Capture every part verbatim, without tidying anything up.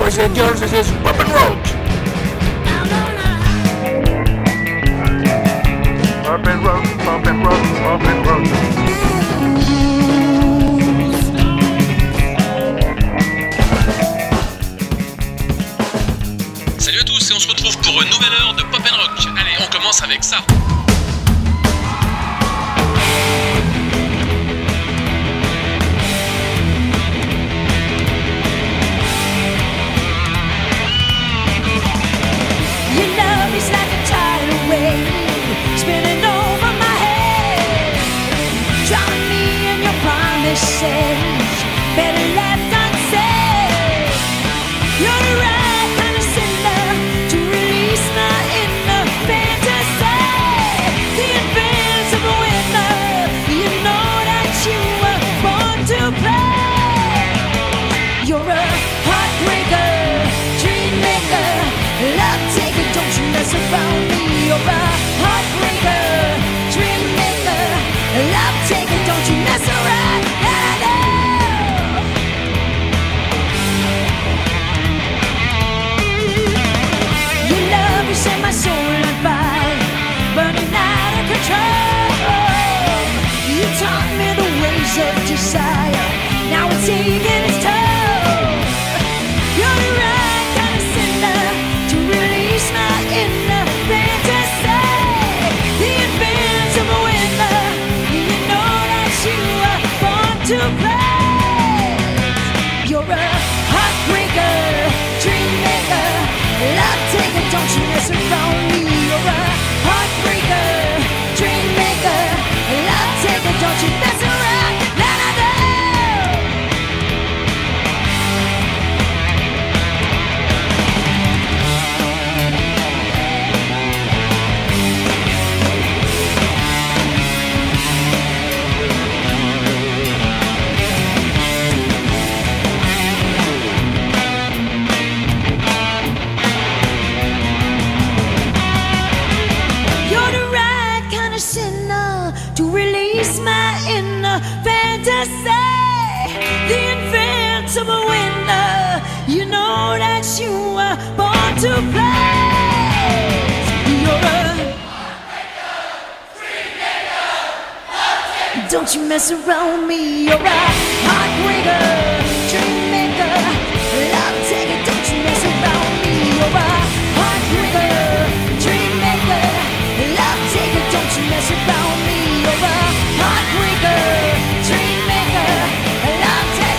boys and girls, this is Pop and Roach. Pop and Roach, Pop and Roach, Pop and Roach. Salut à tous et on se retrouve pour une nouvelle heure de Pop and Rock. Allez, on commence avec ça. Spinning over my head, drowning me in your promises, better left unsaid. You're the right kind of sinner to release my inner fantasy. The invincible winner, you know that you were born to play. You're a heartbreaker, dream maker, love taker, don't you mess around me. You're a heartbreaker, dream maker, love taker, don't you mess around. Your love, you set my soul on fire, burning out of control. You taught me the ways of desire, now it's taking its toll. You're the right kind of sinner to release my inner fantasy. The invincible winner, you know that you are born to play. You're a heartbreaker, dream maker, love taker, don't you mess around me. You're a heartbreaker, dream maker, love taker, don't you mess around. La la la. You're the right kind of sinner to release my inner fantasy. The invincible winner, you know that you were born to play. You're a don't you mess around me. You're a heartbreaker, dream maker, love taker, don't you mess around me. You're a heartbreaker, dream maker, love taker, don't you mess around me. You're a heartbreaker, dream maker, love taker.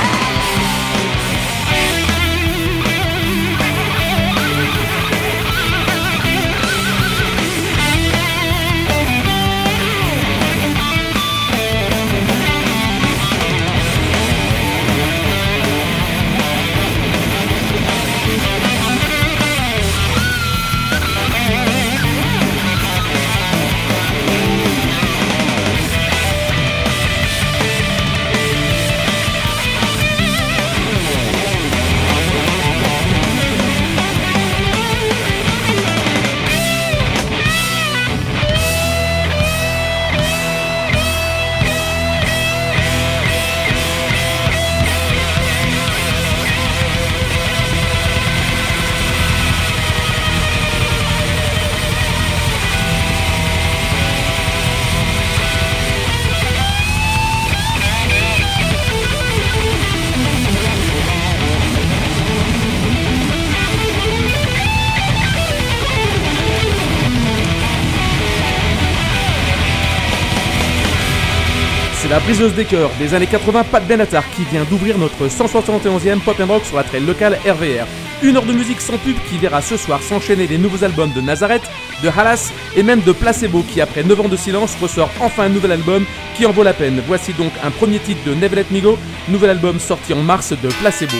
C'est la briseuse des cœurs des années quatre-vingts, Pat Benatar, qui vient d'ouvrir notre cent soixante et onzième Pop and Rock sur la trail locale R V R. Une heure de musique sans pub qui verra ce soir s'enchaîner les nouveaux albums de Nazareth, de Halas et même de Placebo, qui après neuf ans de silence ressort enfin un nouvel album qui en vaut la peine. Voici donc un premier titre de Never Let Me Go, nouvel album sorti en mars de Placebo.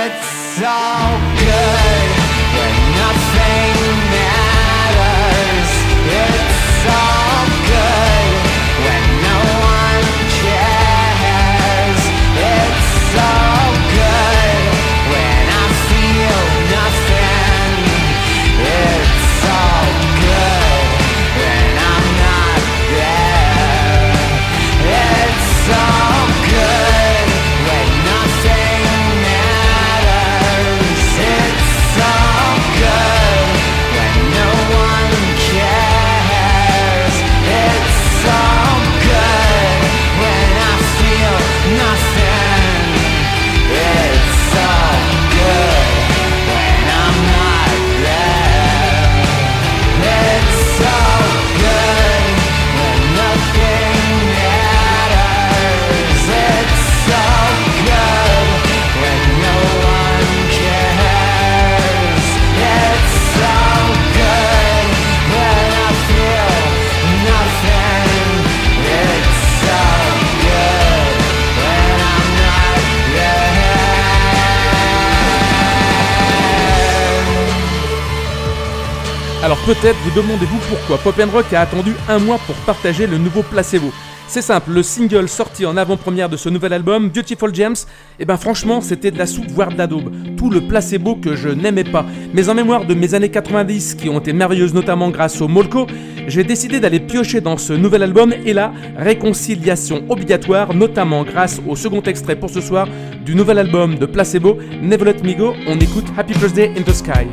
It's all good when nothing matters. It's all good when no one cares. It's all good when I feel nothing. It's all good when I'm not there. It's all good when nothing matters. It's all good when no one cares. It's all good when I feel nothing. It's all good when I'm not there. It's all good when nothing matters. It's all good when no one cares. It's all good when I feel nothing. It's all good when I'm not there. Alors peut-être vous demandez-vous pourquoi Pop and Rock a attendu un mois pour partager le nouveau Placebo. C'est simple, le single sorti en avant-première de ce nouvel album, Beautiful Gems, eh ben franchement c'était de la soupe voire de la daube, tout le placebo que je n'aimais pas. Mais en mémoire de mes années quatre-vingt-dix qui ont été merveilleuses notamment grâce au Molko, j'ai décidé d'aller piocher dans ce nouvel album et là, réconciliation obligatoire, notamment grâce au second extrait pour ce soir du nouvel album de Placebo, Never Let Me Go, on écoute Happy Birthday in the Sky.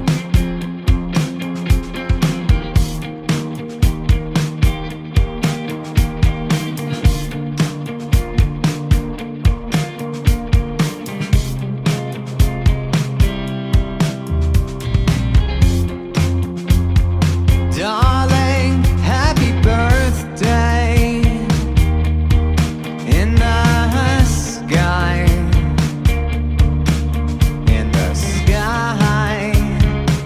Darling, happy birthday in the sky, in the sky.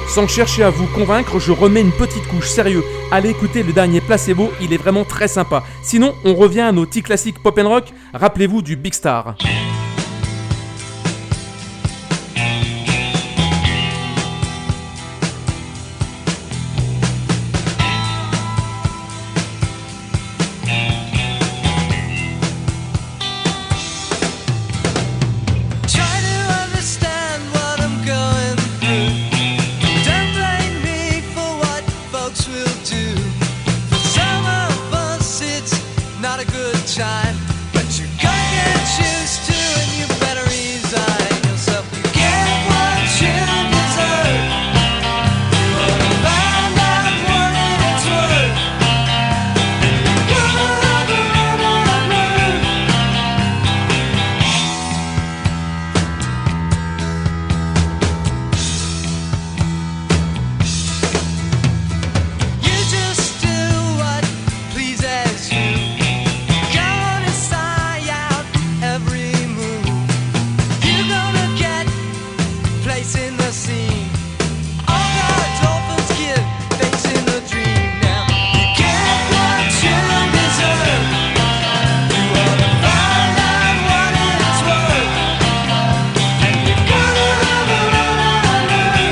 Sans chercher à vous convaincre, je remets une petite couche, sérieux. Allez écouter le dernier Placebo, il est vraiment très sympa. Sinon, on revient à nos petits classiques pop and rock, rappelez-vous du Big Star. Time, but you gotta get used to and you better resign yourself. You get what you deserve. You wanna find out what it's worth. Gonna love her, love her. You just do what pleases you. In the scene, all the dolphins get facing the dream now. You get what you deserve. You wanna find out what it's worth, and you gotta love her, love her.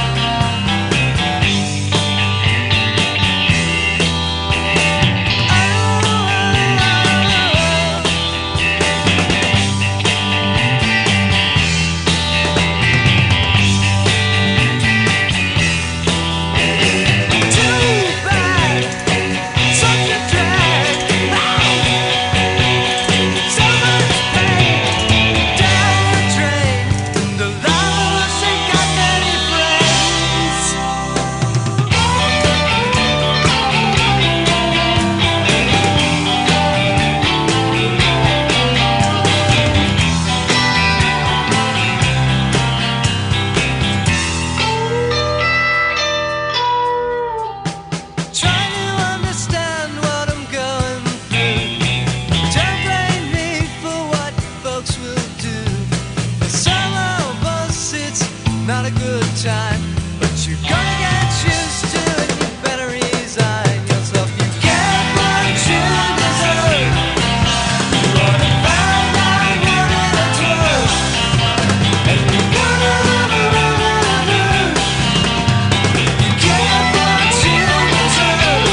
Not a good time, but you gotta get used to it. You better resign yourself. You get what you deserve. You wanna find out what it's worth, and you gotta love her, love her. You get what you deserve.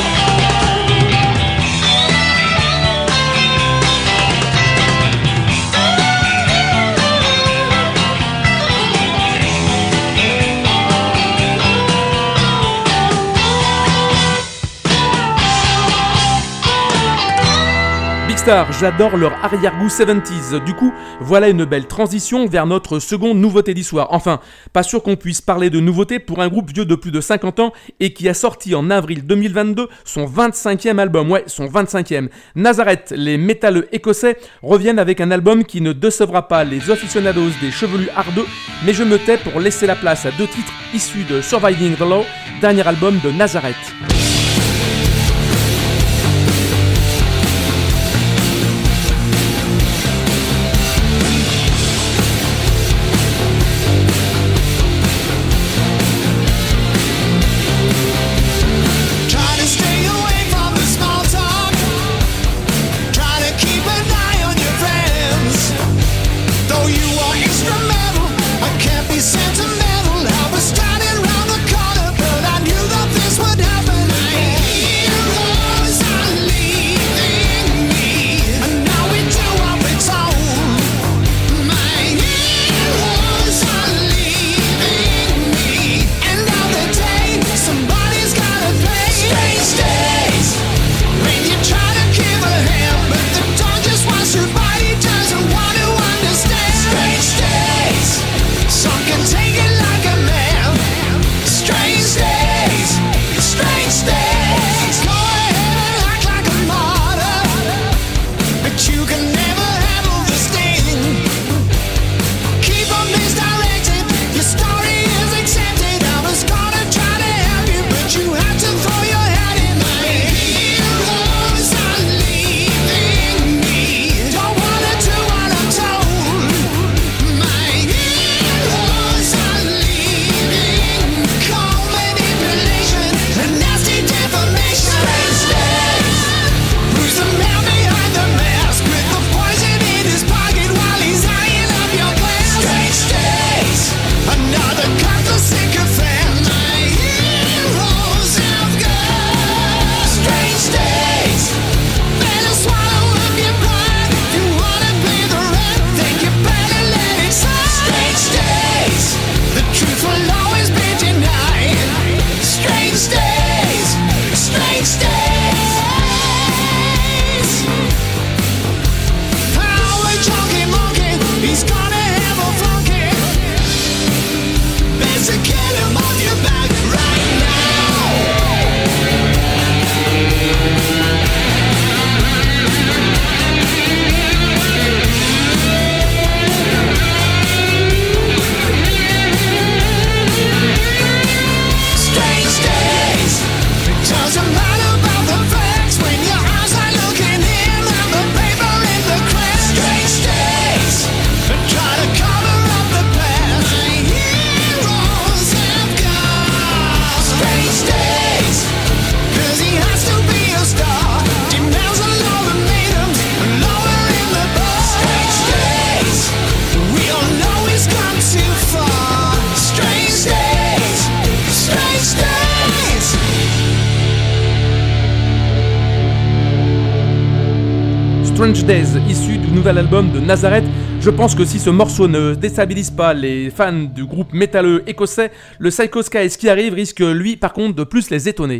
J'adore leur arrière-goût soixante-dix. Du coup, voilà une belle transition vers notre seconde nouveauté du soir. Enfin, pas sûr qu'on puisse parler de nouveauté pour un groupe vieux de plus de cinquante ans et qui a sorti en avril deux mille vingt-deux son vingt-cinquième album. Ouais, son vingt-cinquième. Nazareth, les métalleux écossais, reviennent avec un album qui ne décevra pas les aficionados des chevelus ardeux, mais je me tais pour laisser la place à deux titres issus de Surviving the Law, dernier album de Nazareth. Sentimental, I was standing round the corner, but I knew that this would happen. Strange Days, issu du nouvel album de Nazareth. Je pense que si ce morceau ne déstabilise pas les fans du groupe métalleux écossais, le Psycho Skies qui arrive risque lui par contre de plus les étonner.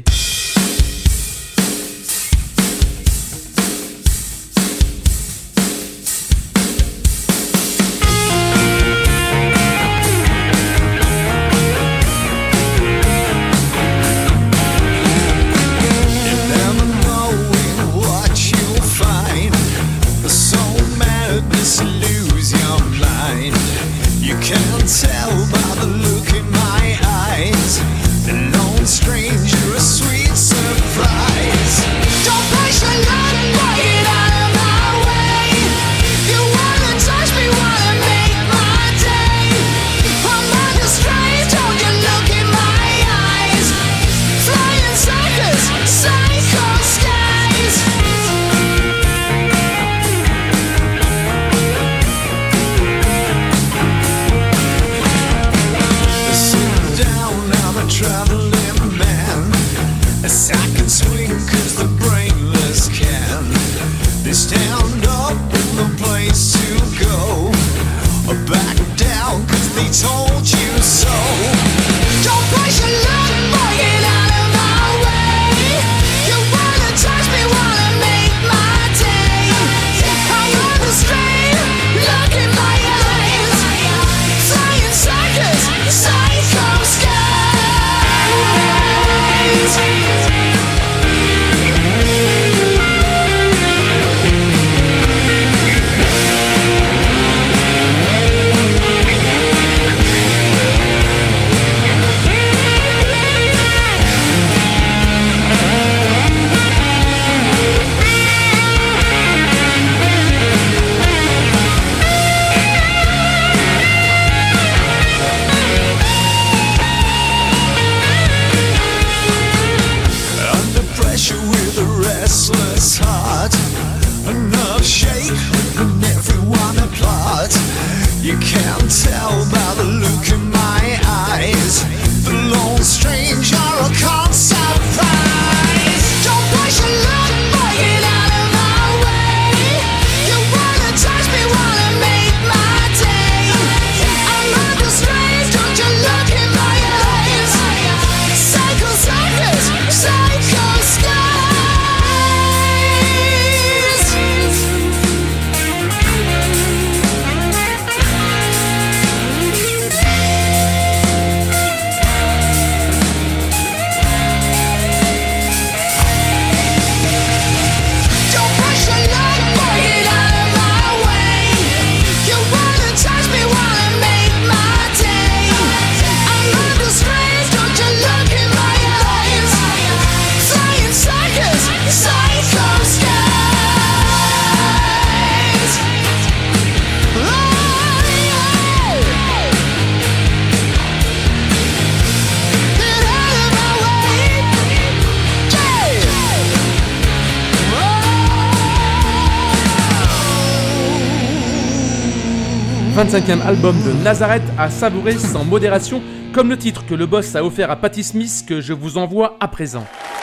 vingt-cinquième album de Nazareth à savourer sans modération, comme le titre que le boss a offert à Patti Smith que je vous envoie à présent.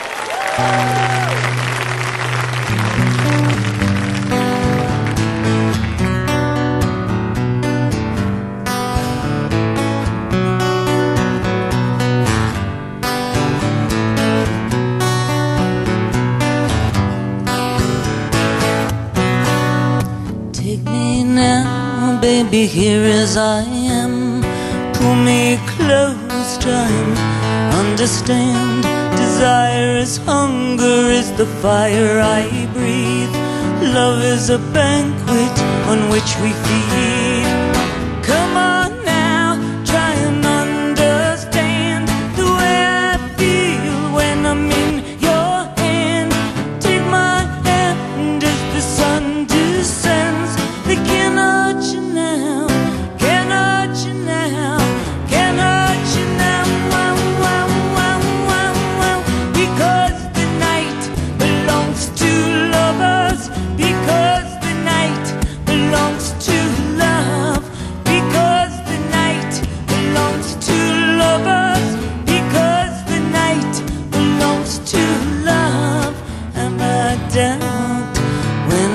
Baby, here as I am, pull me close, try and understand. Desire is hunger, is the fire I breathe. Love is a banquet on which we feed. Come on now, try and understand the way I feel when I'm in your hand. Take my hand as the sun descends. They cannot you now, cannot you now, cannot you now, wow, wow, wow, wow, wow. Because the night belongs to lovers, because the night belongs to love.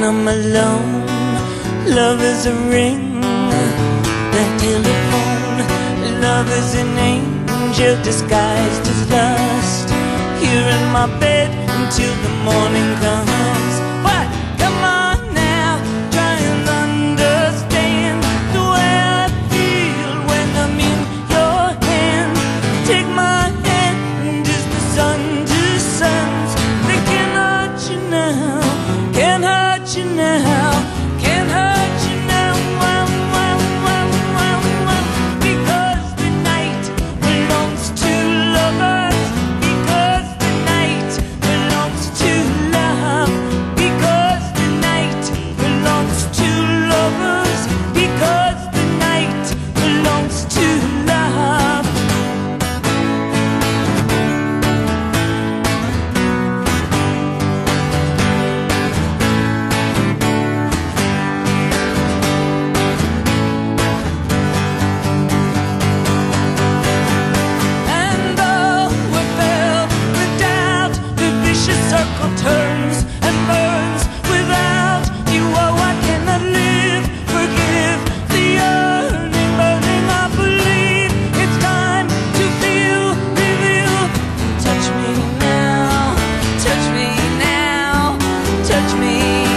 I'm alone. Love is a ring, the telephone. Love is an angel disguised as lust. Here in my bed until the morning comes. What? Come on now, try and understand the way I feel when I'm in your hand. Take my hand, is the sun to suns. They can't hurt you now, can't hurt you now, can't hurt you now. Wow, wow, wow, wow, wow. Because the night belongs to lovers. Because the night belongs to love. Because the night belongs to lovers. Because the night belongs to love. And though we're filled with doubt, the vicious circle turns and burns. Without you, oh, I cannot live. Forgive the yearning, burning. I believe it's time to feel, reveal. Touch me now, touch me now, touch me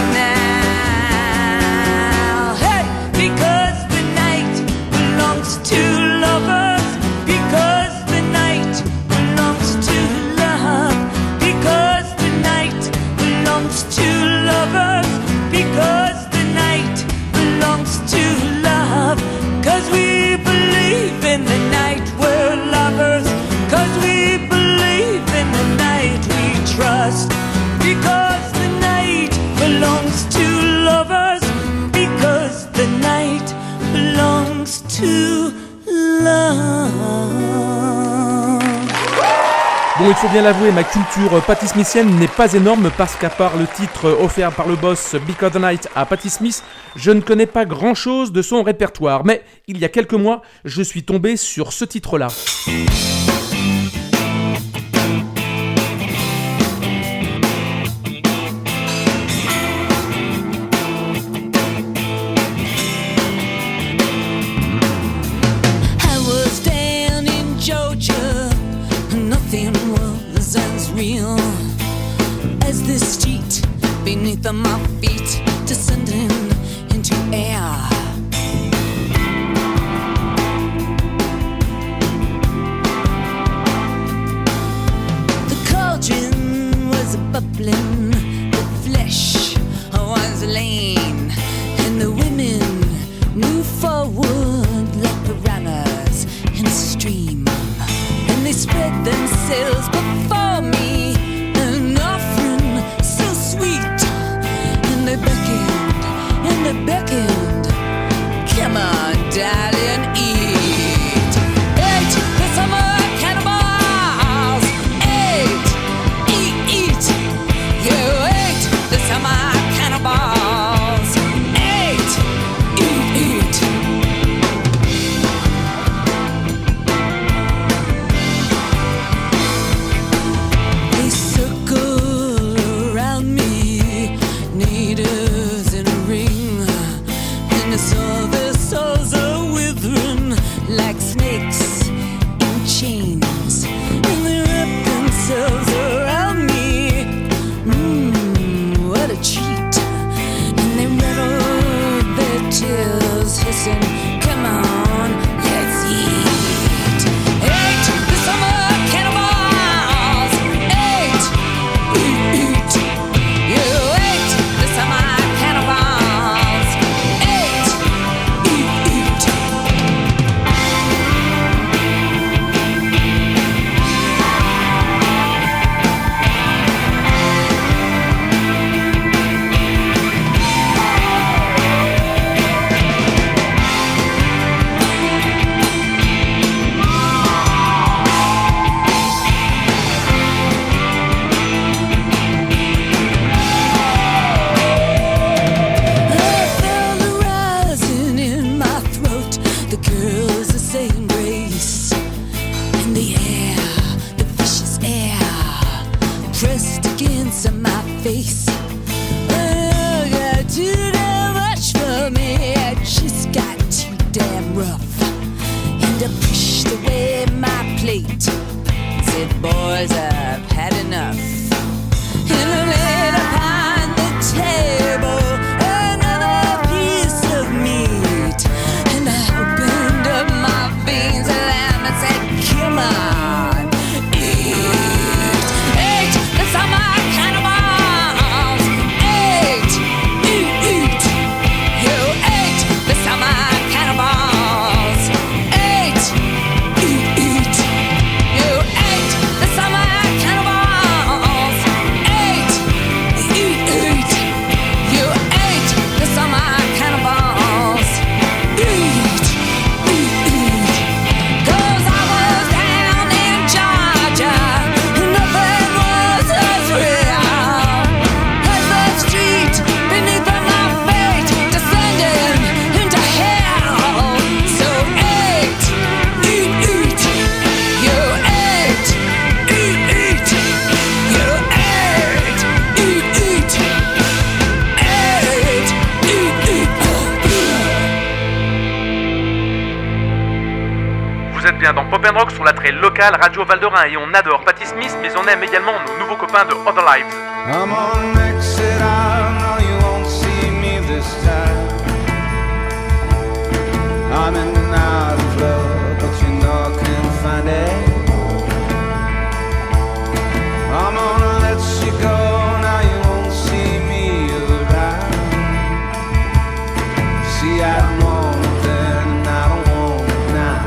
now. Hey, because the night belongs to lovers. Because the night belongs to love. Because the night belongs to lovers. Because the night belongs to love. Cause we believe in the night we're lovers. Cause we believe in the night we trust. Because the night belongs to lovers. Because the night belongs to love. Bon, il faut bien l'avouer, ma culture Patti Smithienne n'est pas énorme parce qu'à part le titre offert par le boss Because the Night à Patti Smith, je ne connais pas grand chose de son répertoire. Mais il y a quelques mois, je suis tombé sur ce titre-là. I was down in Georgia, nothing was as real as this street beneath my feet, descending into air. The cauldron was bubbling, the flesh was lean, and the women moved forward like piranhas in a stream. And they spread themselves before me, an offering so sweet. And they beckoned, and they beckoned. Come on, darling, eat. Eat the summer cannibals. Eat, eat, eat. You ate the summer cannibals. Eat, eat, eat. They circle around me, natives in a ring, and I saw their souls are withering like snakes in chains, and they wrap themselves around me. Mmm, what a treat! And they rattle their tails, hissing, "Come on, let's eat." Eat the summer cannibals. Eat, eat, eat. You ate the summer cannibals. Eat, eat, eat. pressed against my face. I got boys have had enough. And I laid upon the table another piece of meat, and I opened up my veins and lamb and said, come on, eat. Eat the summer cannibals. Eat, eat, eat. You ate the summer cannibals. Eat, eat, eat. You ate the summer cannibals. Eat, eat, eat. You ate the summer cannibals. Eat, eat, eat. 'Cause I was down in Georgia, nothing was as real as the street beneath my feet, descending into hell. So eat, eat, eat. You ate, eat, eat. You ate, eat, eat. Ate, eat, eat. Vous êtes bien dans Pop and Rock sur la très locale Radio Val de Rhin et on adore Patti Smith, mais on aime également nos nouveaux copains de Other Lives. I'm on exit out, no you won't see me this time. I'm in and out of love, but you know I can't find it. I'm gonna let you go, now you won't see me around. See, I don't want it then, and I don't want it now.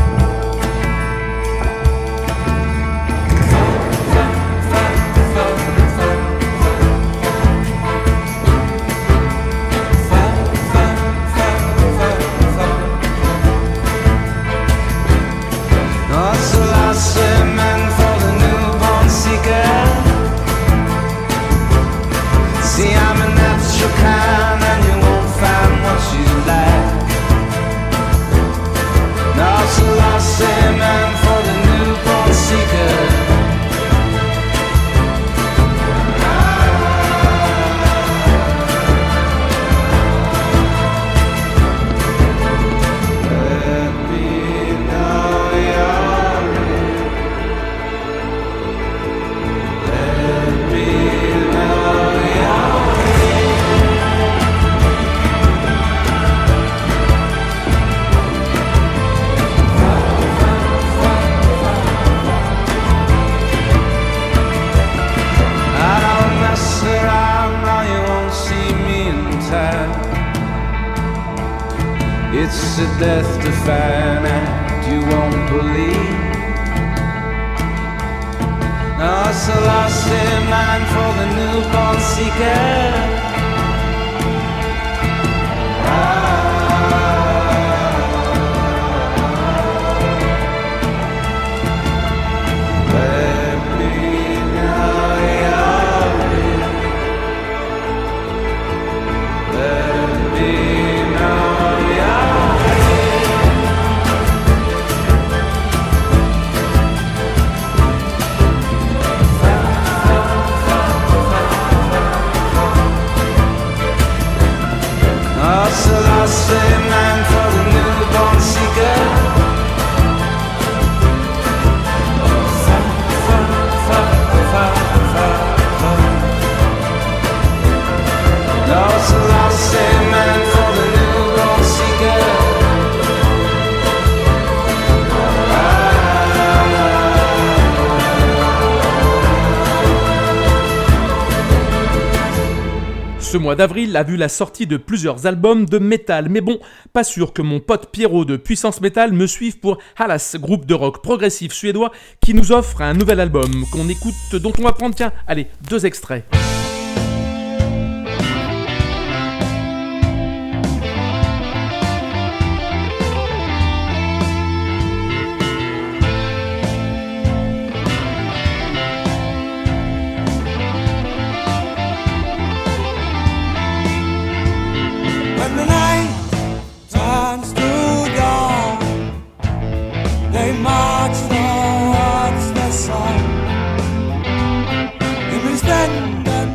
No, it's the last man for the newborn seeker. See, I'm a natural kind and you won't find what you like. No, it's the last man for the newborn seeker. Let me know you're real. Let me know you're I don't mess around, now you won't see me in time. It's a death-defying act you won't believe. No, it's a lost in mind for the newborn seeker. Let me know you're real. Let me know you're Oh, so I say, man, for the newborn seeker. Fa, fa, fa, fa, fa, fa. No, so I say, man, for the newborn seeker. Ce mois d'avril a vu la sortie de plusieurs albums de métal, mais bon, pas sûr que mon pote Pierrot de Puissance Metal me suive pour Halas, groupe de rock progressif suédois qui nous offre un nouvel album qu'on écoute, dont on va prendre, tiens, allez, deux extraits. When the night turns to dawn, they march towards the sun. And we stand and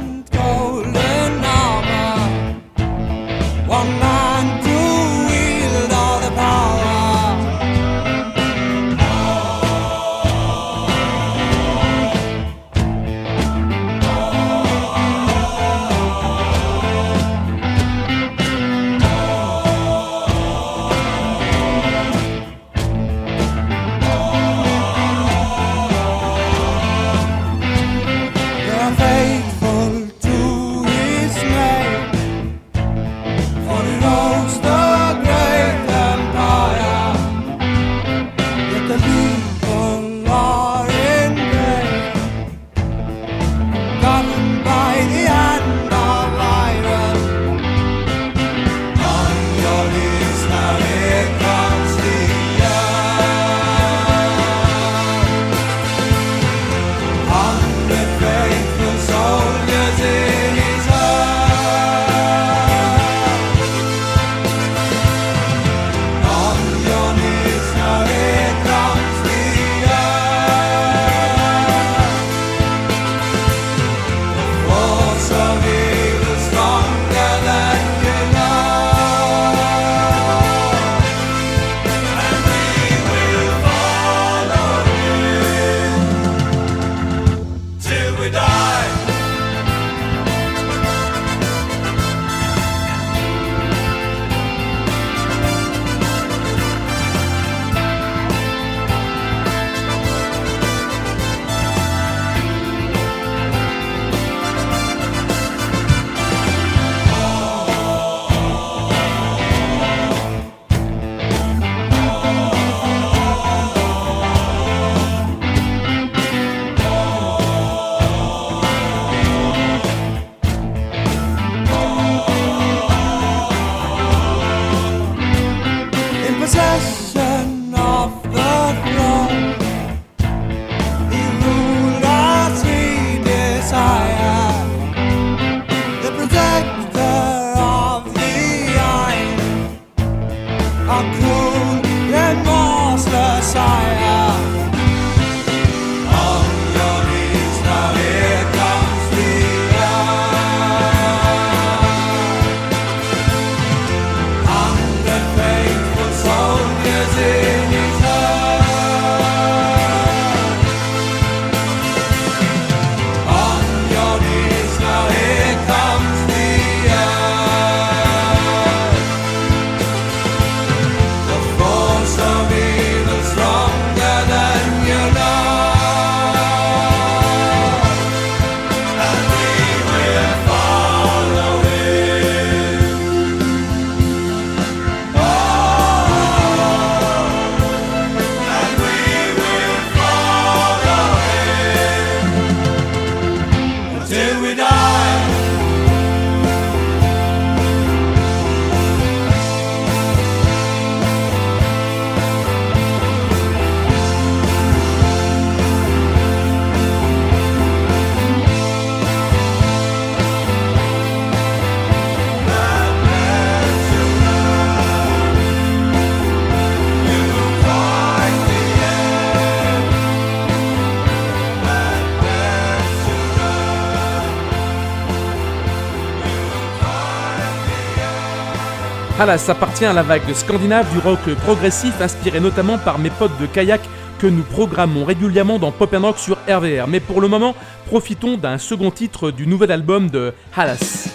Halas appartient à la vague scandinave du rock progressif, inspiré notamment par mes potes de kayak que nous programmons régulièrement dans Pop and Rock sur R V R. Mais pour le moment, profitons d'un second titre du nouvel album de Halas.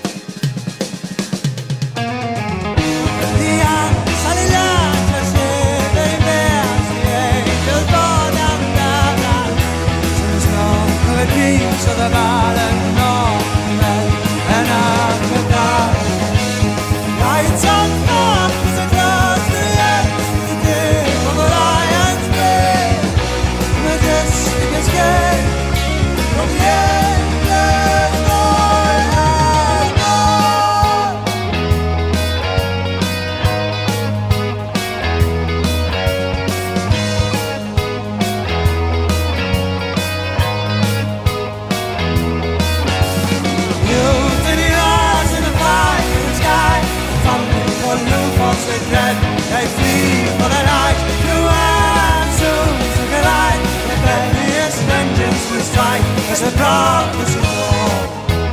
As a promise of all.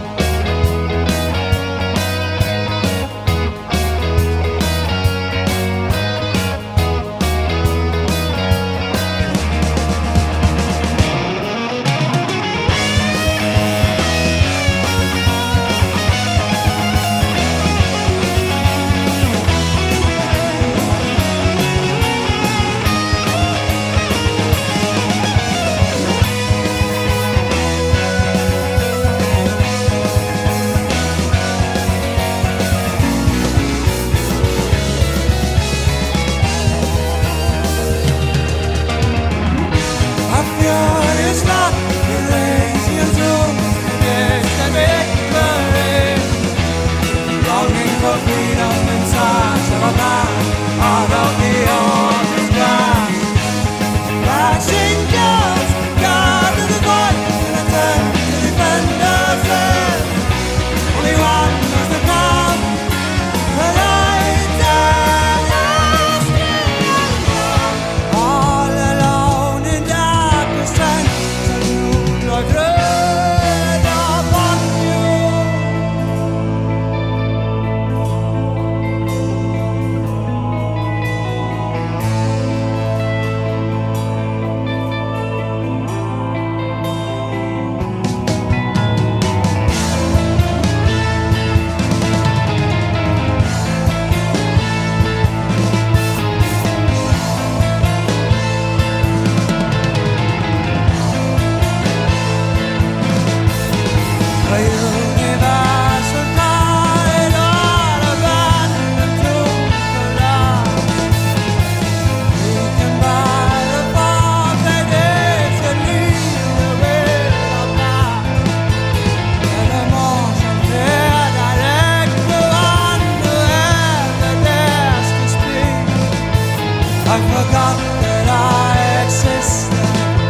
I forgot that I existed.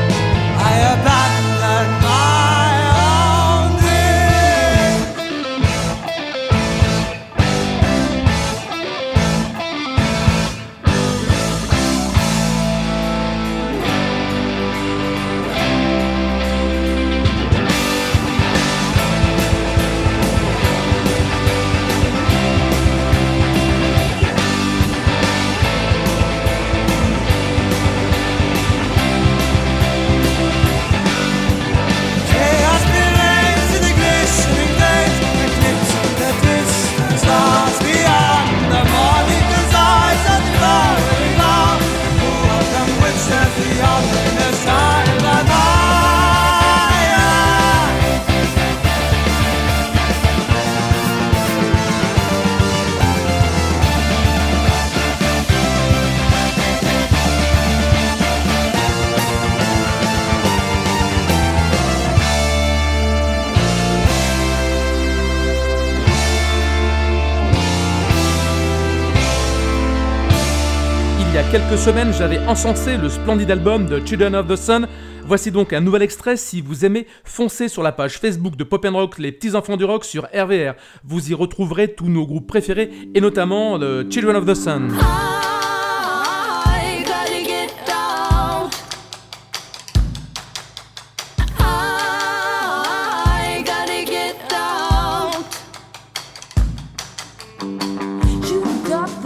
I abandoned my own dream. Chaos relates to the glistening days, eclipsing the distant stars beyond the morning desires of the glory bound. Who of them withstands the ominous time of fire? Il y a quelques semaines, j'avais encensé le splendide album de Children of the Sun. Voici donc un nouvel extrait. Si vous aimez, foncez sur la page Facebook de Pop and Rock, les petits enfants du rock sur R V R. Vous y retrouverez tous nos groupes préférés et notamment le Children of the Sun. I gotta get down. I gotta get down. You got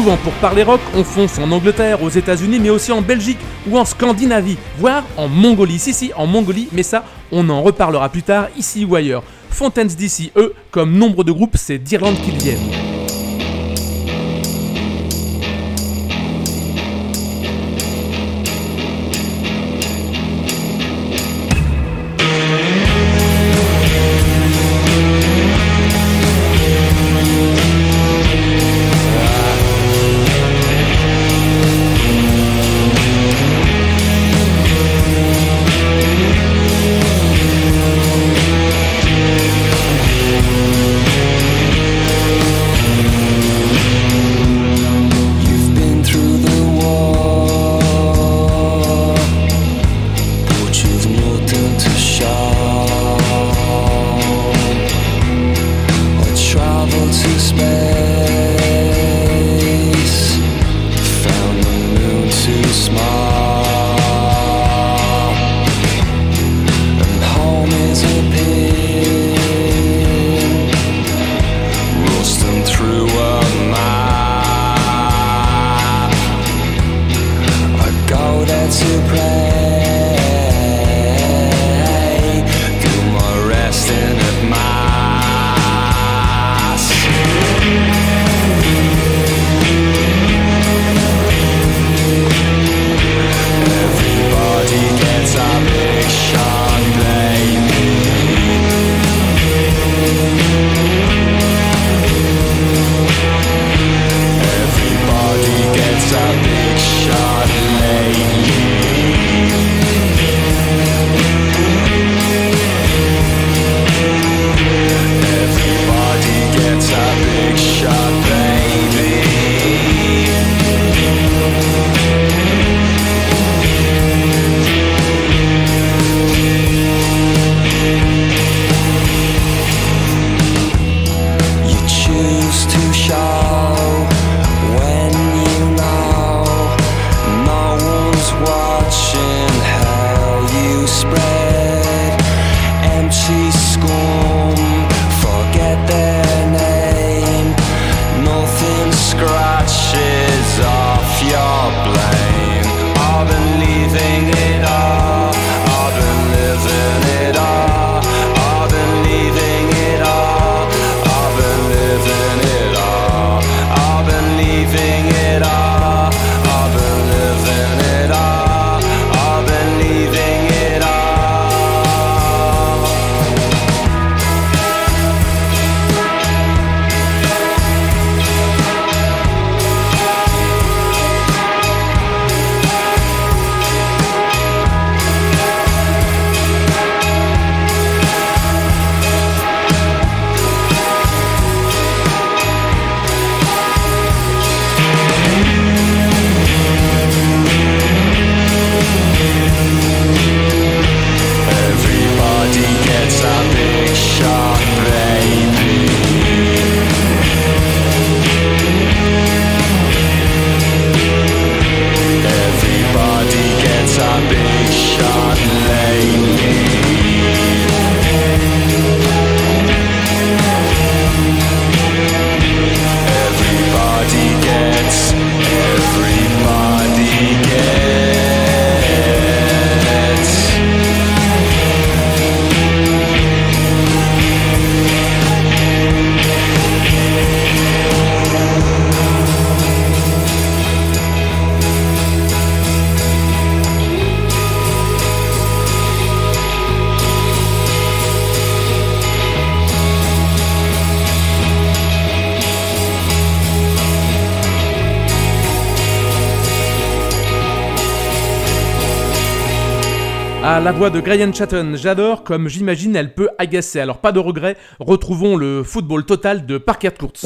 souvent pour parler rock, on fonce en Angleterre, aux États-Unis, mais aussi en Belgique ou en Scandinavie, voire en Mongolie. Si, si, en Mongolie, mais ça, on en reparlera plus tard, ici ou ailleurs. Fontaines D C, eux, comme nombre de groupes, c'est d'Irlande qu'ils viennent. Ah, la voix de Graham Chatton, j'adore, comme j'imagine elle peut agacer. Alors pas de regret, retrouvons le football total de Parker Kurtz.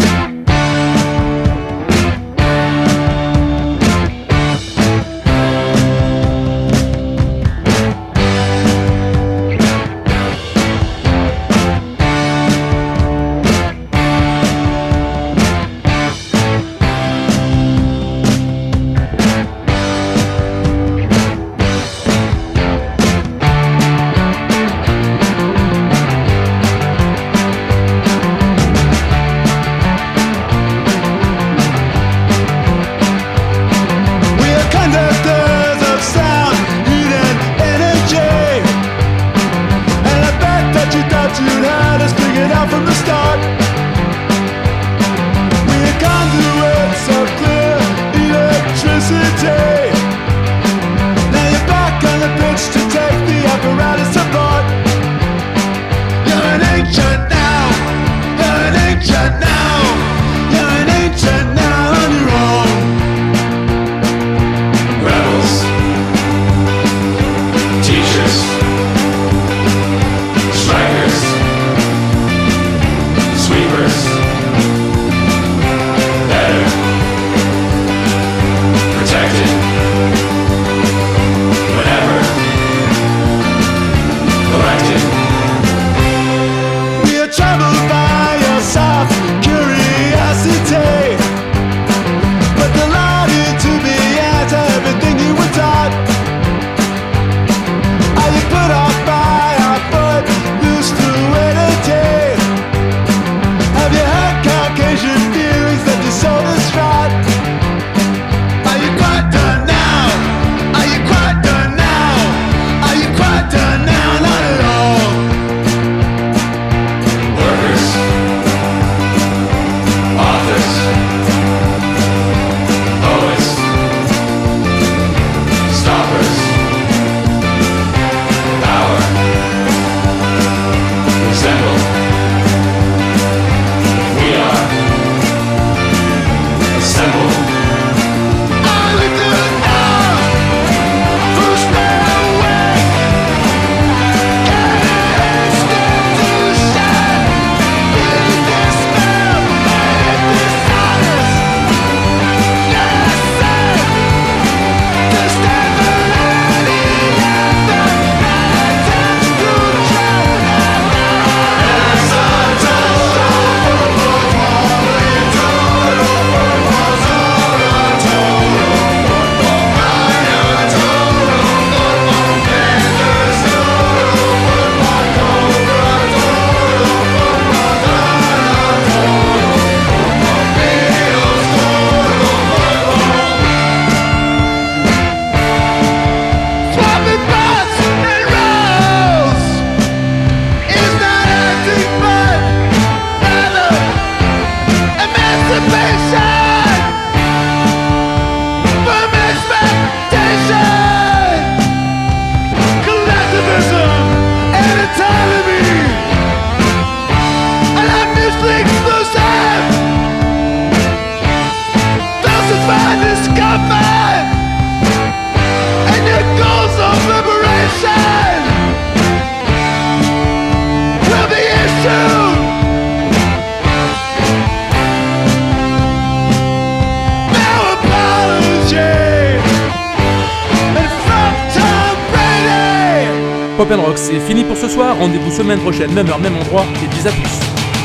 Pop and Rock, c'est fini pour ce soir. Rendez-vous semaine prochaine, même heure, même endroit, et bis à tous.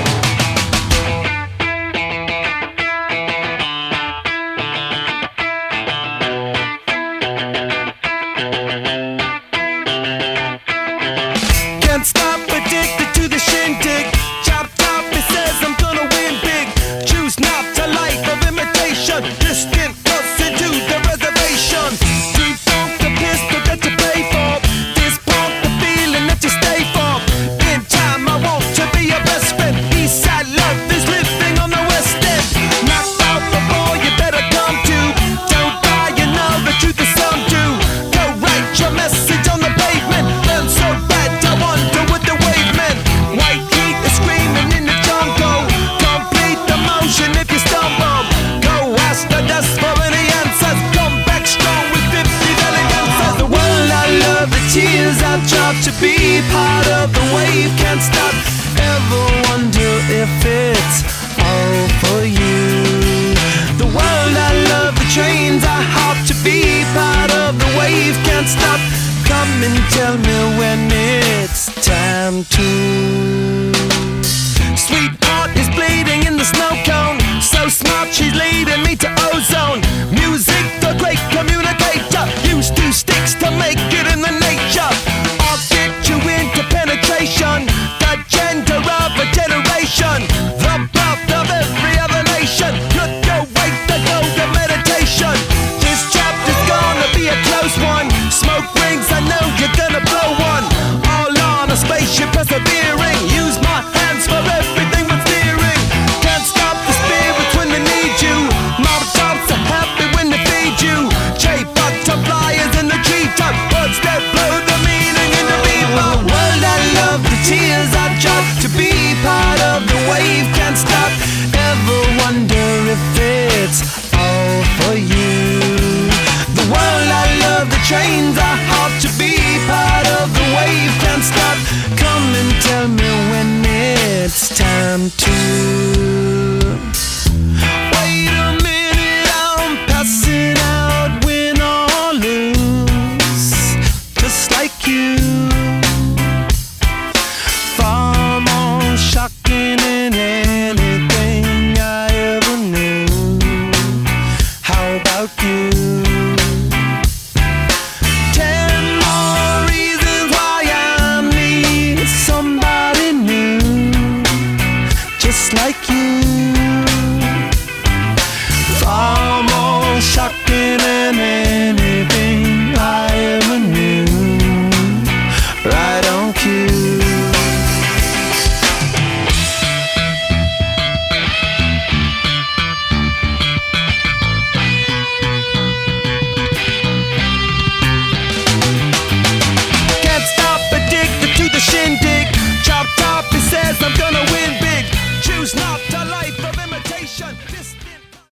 Can't stop, addicted to the shindig. Chop top, it says I'm gonna win big. Choose not a life of imitation. Distant closer to the reservation. Deep funk the pistol that you pay for. This pump the feeling that you stay for. In time I want to be your best friend. Eastside love is living on the west end. Knocked out before you better come to. Don't die, you know the truth is some do. Go write your message on the pavement. Learn so bad, I wonder what the wave meant. White heat is screaming in the jungle. Complete the motion if you stumble. Go ask the dust for any answers. Come back strong with fifty valid answers. The world I love, the tears I've dropped to be part of the wave. Can't stop, ever wonder if it's all for you. The world I love, the trains I hop to be part of the wave. Can't stop, come and tell me when it's time to. Sweetheart is bleeding in the snow cone. So smart, she's leading me to ozone. Music, the great communicator. Used two sticks to make it in the nature. I'll get you into penetration. The gender of a generation. The birth of every other nation. Look your way to go to meditation. This chapter's gonna be a close one. Smoke rings, I know you're gonna blow one. All on a spaceship persevering. Use my hands for everything but steering. Can't stop the spirits when they need you. Mob tops are happy when they feed you. J butterflies in the treetop. Words that blow the meaning in the bebop. World I love, the tears I drop to be part of the wave. Can't stop, ever wonder if it's all for you. The world I love, the trains I hop to be part of the wave. Can't stop, come and tell me when it's time to. Wait a minute, I'm passing out, win or lose, just like you. Far more shocking than anything I ever knew. How about you?